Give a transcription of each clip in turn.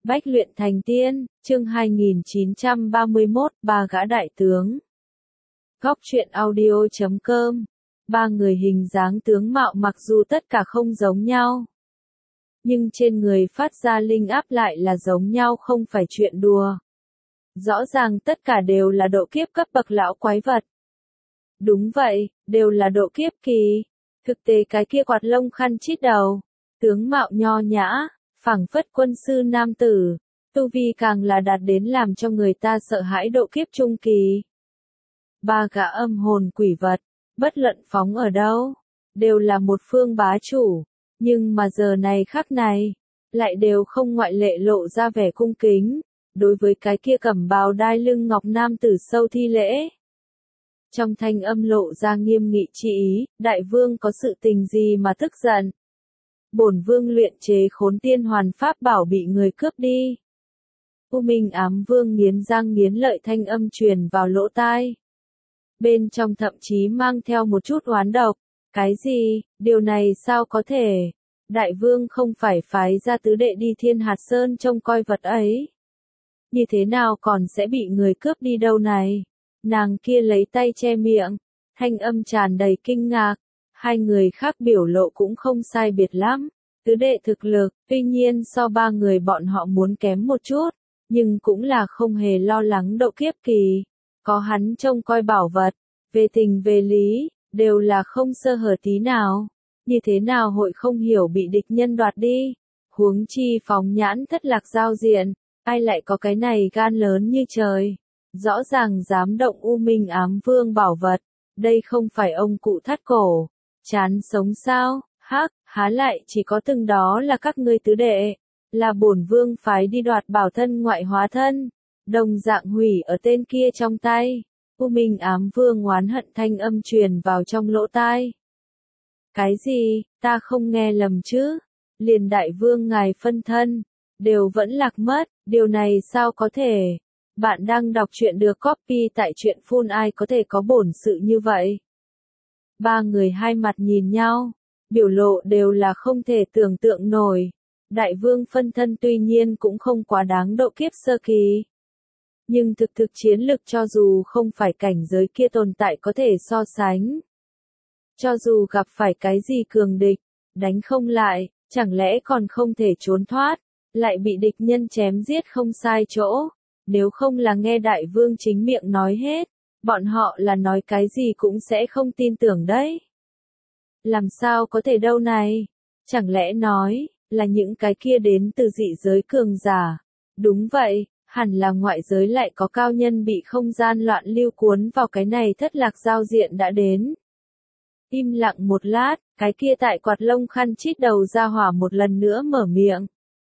Bách luyện thành tiên, chương 2931, ba gã đại tướng. Góc truyện audio.com. Ba người hình dáng tướng mạo mặc dù tất cả không giống nhau, nhưng trên người phát ra linh áp lại là giống nhau, không phải chuyện đùa. Rõ ràng tất cả đều là độ kiếp cấp bậc lão quái vật. Đúng vậy, đều là độ kiếp kỳ. Thực tế cái kia quạt lông khăn chít đầu, tướng mạo nho nhã, phảng phất quân sư nam tử, tu vi càng là đạt đến làm cho người ta sợ hãi độ kiếp trung kỳ. Ba gã âm hồn quỷ vật, bất luận phóng ở đâu, đều là một phương bá chủ, nhưng mà giờ này khắc này, lại đều không ngoại lệ lộ ra vẻ cung kính, đối với cái kia cẩm bào đai lưng ngọc nam tử sâu thi lễ. Trong thanh âm lộ ra nghiêm nghị chi ý, đại vương có sự tình gì mà tức giận? Bổn vương luyện chế khốn tiên hoàn pháp bảo bị người cướp đi. U Minh Ám Vương nghiến răng nghiến lợi thanh âm truyền vào lỗ tai. Bên trong thậm chí mang theo một chút oán độc. Cái gì, điều này sao có thể? Đại vương không phải phái ra tứ đệ đi Thiên Hạt Sơn trông coi vật ấy. Như thế nào còn sẽ bị người cướp đi đâu này? Nàng kia lấy tay che miệng, thanh âm tràn đầy kinh ngạc. Hai người khác biểu lộ cũng không sai biệt lắm. Tứ đệ thực lực, tuy nhiên so ba người bọn họ muốn kém một chút, nhưng cũng là không hề lo lắng độ kiếp kỳ. Có hắn trông coi bảo vật, về tình về lý, đều là không sơ hở tí nào. Như thế nào hội không hiểu bị địch nhân đoạt đi? Huống chi phóng nhãn thất lạc giao diện, ai lại có cái này gan lớn như trời? Rõ ràng dám động U Minh Ám Vương bảo vật, đây không phải ông cụ thắt cổ, chán sống sao? Hắc, há lại chỉ có từng đó là các ngươi tứ đệ, là bổn vương phái đi đoạt bảo thân ngoại hóa thân, đồng dạng hủy ở tên kia trong tay. U Minh Ám Vương oán hận thanh âm truyền vào trong lỗ tai. Cái gì, ta không nghe lầm chứ? Liền đại vương ngài phân thân, đều vẫn lạc mất, điều này sao có thể? Bạn đang đọc truyện được copy tại truyện phun, ai có thể có bổn sự như vậy? Ba người hai mặt nhìn nhau, biểu lộ đều là không thể tưởng tượng nổi. Đại vương phân thân tuy nhiên cũng không quá đáng độ kiếp sơ kỳ. Nhưng thực chiến lực cho dù không phải cảnh giới kia tồn tại có thể so sánh. Cho dù gặp phải cái gì cường địch, đánh không lại, chẳng lẽ còn không thể trốn thoát, lại bị địch nhân chém giết không sai chỗ. Nếu không là nghe đại vương chính miệng nói hết, bọn họ là nói cái gì cũng sẽ không tin tưởng đấy. Làm sao có thể đâu này? Chẳng lẽ nói, là những cái kia đến từ dị giới cường giả? Đúng vậy, hẳn là ngoại giới lại có cao nhân bị không gian loạn lưu cuốn vào cái này thất lạc giao diện đã đến. Im lặng một lát, cái kia tại quạt lông khăn chít đầu ra hỏa một lần nữa mở miệng.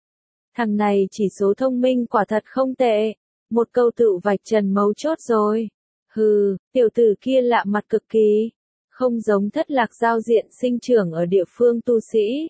Thằng này chỉ số thông minh quả thật không tệ, một câu tự vạch trần mấu chốt rồi. Hừ, tiểu tử kia lạ mặt cực kỳ, không giống thất lạc giao diện sinh trưởng ở địa phương tu sĩ.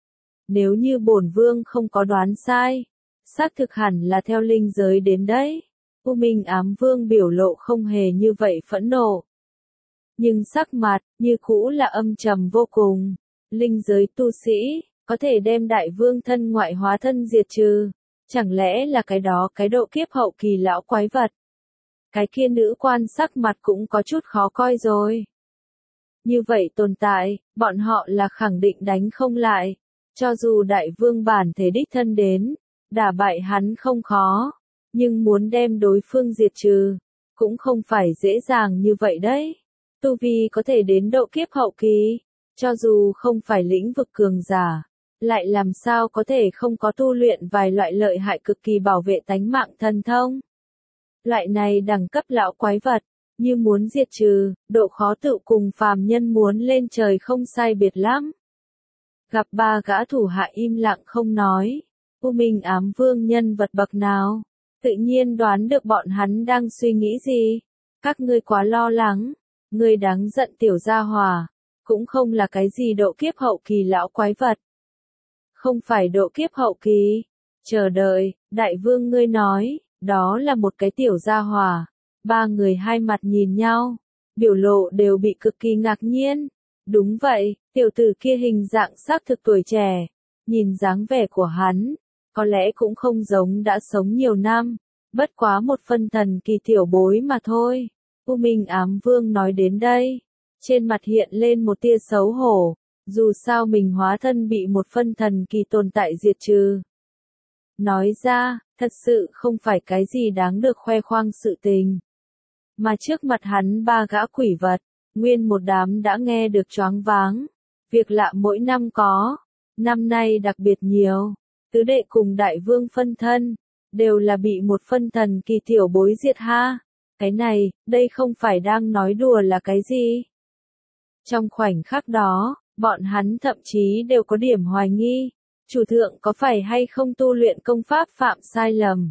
Nếu như bổn vương không có đoán sai, xác thực hẳn là theo linh giới đến đấy. U Minh Ám Vương biểu lộ không hề như vậy phẫn nộ, nhưng sắc mặt như cũ là âm trầm vô cùng. Linh giới tu sĩ có thể đem đại vương thân ngoại hóa thân diệt trừ, chẳng lẽ là cái đó cái độ kiếp hậu kỳ lão quái vật? Cái kia nữ quan sắc mặt cũng có chút khó coi rồi. Như vậy tồn tại, bọn họ là khẳng định đánh không lại. Cho dù đại vương bản thể đích thân đến, đả bại hắn không khó, nhưng muốn đem đối phương diệt trừ, cũng không phải dễ dàng như vậy đấy. Tu vi có thể đến độ kiếp hậu kỳ, cho dù không phải lĩnh vực cường giả, lại làm sao có thể không có tu luyện vài loại lợi hại cực kỳ bảo vệ tánh mạng thần thông. Loại này đẳng cấp lão quái vật, như muốn diệt trừ, độ khó tự cùng phàm nhân muốn lên trời không sai biệt lắm. Gặp ba gã thủ hạ im lặng không nói, U Minh Ám Vương nhân vật bậc nào, tự nhiên đoán được bọn hắn đang suy nghĩ gì. Các ngươi quá lo lắng, ngươi đáng giận tiểu gia hỏa, cũng không là cái gì độ kiếp hậu kỳ lão quái vật. Không phải độ kiếp hậu kỳ, chờ đợi, đại vương ngươi nói, đó là một cái tiểu gia hỏa. Ba người hai mặt nhìn nhau, biểu lộ đều bị cực kỳ ngạc nhiên. Đúng vậy, tiểu tử kia hình dạng xác thực tuổi trẻ, nhìn dáng vẻ của hắn, có lẽ cũng không giống đã sống nhiều năm, bất quá một phân thần kỳ tiểu bối mà thôi. U Minh Ám Vương nói đến đây, trên mặt hiện lên một tia xấu hổ, dù sao mình hóa thân bị một phân thần kỳ tồn tại diệt trừ. Nói ra, thật sự không phải cái gì đáng được khoe khoang sự tình. Mà trước mặt hắn ba gã quỷ vật, nguyên một đám đã nghe được choáng váng. Việc lạ mỗi năm có, năm nay đặc biệt nhiều. Tứ đệ cùng đại vương phân thân, đều là bị một phân thần kỳ tiểu bối diệt ha. Cái này, đây không phải đang nói đùa là cái gì? Trong khoảnh khắc đó, bọn hắn thậm chí đều có điểm hoài nghi, chủ thượng có phải hay không tu luyện công pháp phạm sai lầm.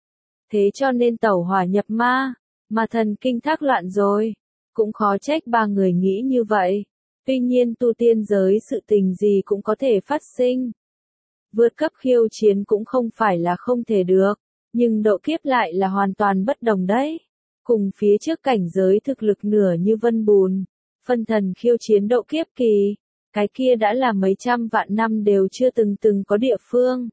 Thế cho nên tẩu hỏa nhập ma, mà thần kinh thác loạn rồi, cũng khó trách ba người nghĩ như vậy. Tuy nhiên tu tiên giới sự tình gì cũng có thể phát sinh. Vượt cấp khiêu chiến cũng không phải là không thể được, nhưng độ kiếp lại là hoàn toàn bất đồng đấy. Cùng phía trước cảnh giới thực lực nửa như vân bùn, phân thần khiêu chiến độ kiếp kỳ, cái kia đã là mấy trăm vạn năm đều chưa từng có địa phương.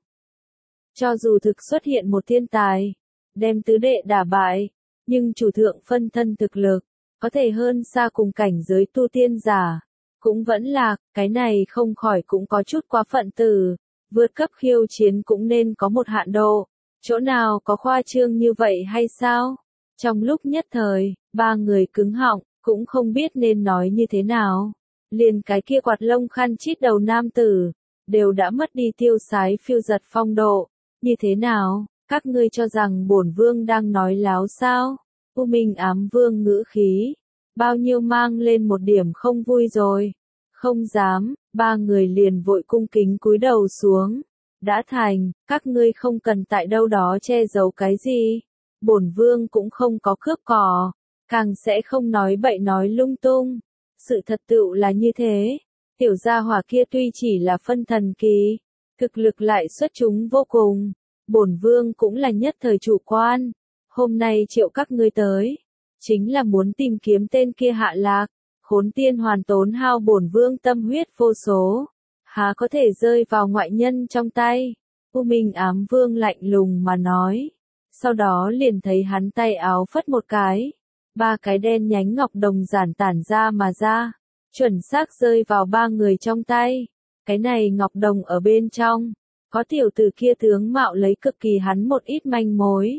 Cho dù thực xuất hiện một thiên tài, đem tứ đệ đả bại, nhưng chủ thượng phân thân thực lực, có thể hơn xa cùng cảnh giới tu tiên giả. Cũng vẫn là, cái này không khỏi cũng có chút quá phận từ, vượt cấp khiêu chiến cũng nên có một hạn độ, chỗ nào có khoa trương như vậy hay sao? Trong lúc nhất thời, ba người cứng họng, cũng không biết nên nói như thế nào. Liền cái kia quạt lông khăn chít đầu nam tử, đều đã mất đi tiêu sái phiêu giật phong độ. Như thế nào, các ngươi cho rằng bổn vương đang nói láo sao? U Minh Ám Vương ngữ khí, bao nhiêu mang lên một điểm không vui rồi. Không dám, ba người liền vội cung kính cúi đầu xuống. Đã thành, các ngươi không cần tại đâu đó che giấu cái gì. Bổn vương cũng không có cướp cò, càng sẽ không nói bậy nói lung tung. Sự thật tựu là như thế. Tiểu gia hỏa kia tuy chỉ là phân thần kỳ, thực lực lại xuất chúng vô cùng. Bổn vương cũng là nhất thời chủ quan. Hôm nay triệu các ngươi tới, chính là muốn tìm kiếm tên kia hạ lạc. Khốn tiên hoàn tốn hao bổn vương tâm huyết vô số, há có thể rơi vào ngoại nhân trong tay. U Minh Ám Vương lạnh lùng mà nói. Sau đó liền thấy hắn tay áo phất một cái, ba cái đen nhánh ngọc đồng giản tản ra mà ra, chuẩn xác rơi vào ba người trong tay. Cái này ngọc đồng ở bên trong, có tiểu tử kia tướng mạo lấy cực kỳ hắn một ít manh mối.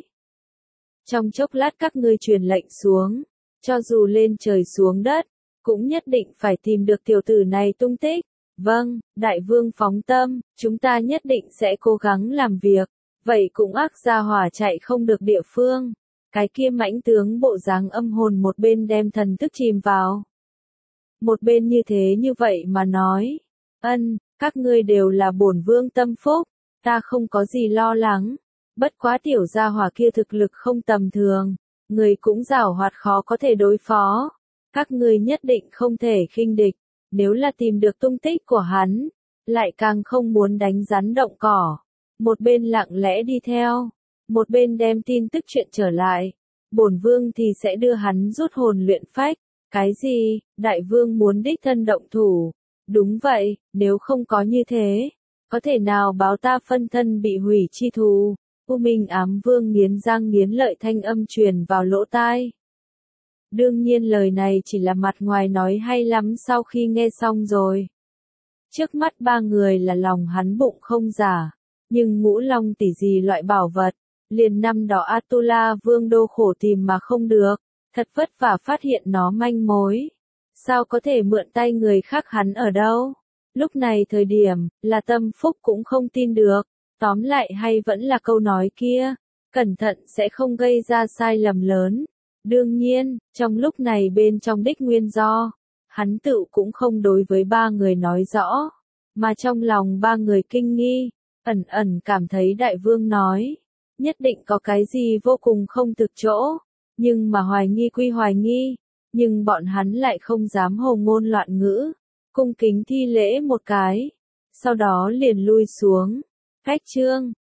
Trong chốc lát các ngươi truyền lệnh xuống, cho dù lên trời xuống đất, cũng nhất định phải tìm được tiểu tử này tung tích. Vâng, đại vương phóng tâm, chúng ta nhất định sẽ cố gắng làm việc. Vậy cũng ác gia hỏa chạy không được địa phương. Cái kia mãnh tướng bộ dáng âm hồn một bên đem thần thức chìm vào. Một bên như thế như vậy mà nói. Các ngươi đều là bổn vương tâm phúc, ta không có gì lo lắng. Bất quá tiểu gia hỏa kia thực lực không tầm thường, người cũng giảo hoạt khó có thể đối phó. Các ngươi nhất định không thể khinh địch, nếu là tìm được tung tích của hắn, lại càng không muốn đánh rắn động cỏ. Một bên lặng lẽ đi theo, một bên đem tin tức chuyện trở lại. Bổn vương thì sẽ đưa hắn rút hồn luyện phách. Cái gì, đại vương muốn đích thân động thủ? Đúng vậy, nếu không có như thế, có thể nào báo ta phân thân bị hủy chi thù? U Minh Ám Vương nghiến răng nghiến lợi thanh âm truyền vào lỗ tai. Đương nhiên lời này chỉ là mặt ngoài nói hay lắm sau khi nghe xong rồi. Trước mắt ba người là lòng hắn bụng không giả, nhưng ngũ long tỷ gì loại bảo vật, liền năm đó Atula Vương đô khổ tìm mà không được, thật vất vả phát hiện nó manh mối. Sao có thể mượn tay người khác hắn ở đâu? Lúc này thời điểm, là tâm phúc cũng không tin được, tóm lại hay vẫn là câu nói kia, cẩn thận sẽ không gây ra sai lầm lớn. Đương nhiên, trong lúc này bên trong đích nguyên do, hắn tự cũng không đối với ba người nói rõ, mà trong lòng ba người kinh nghi, ẩn ẩn cảm thấy đại vương nói, nhất định có cái gì vô cùng không thực chỗ, nhưng mà hoài nghi quy hoài nghi, nhưng bọn hắn lại không dám hồ ngôn loạn ngữ, cung kính thi lễ một cái, sau đó liền lui xuống. Cách chương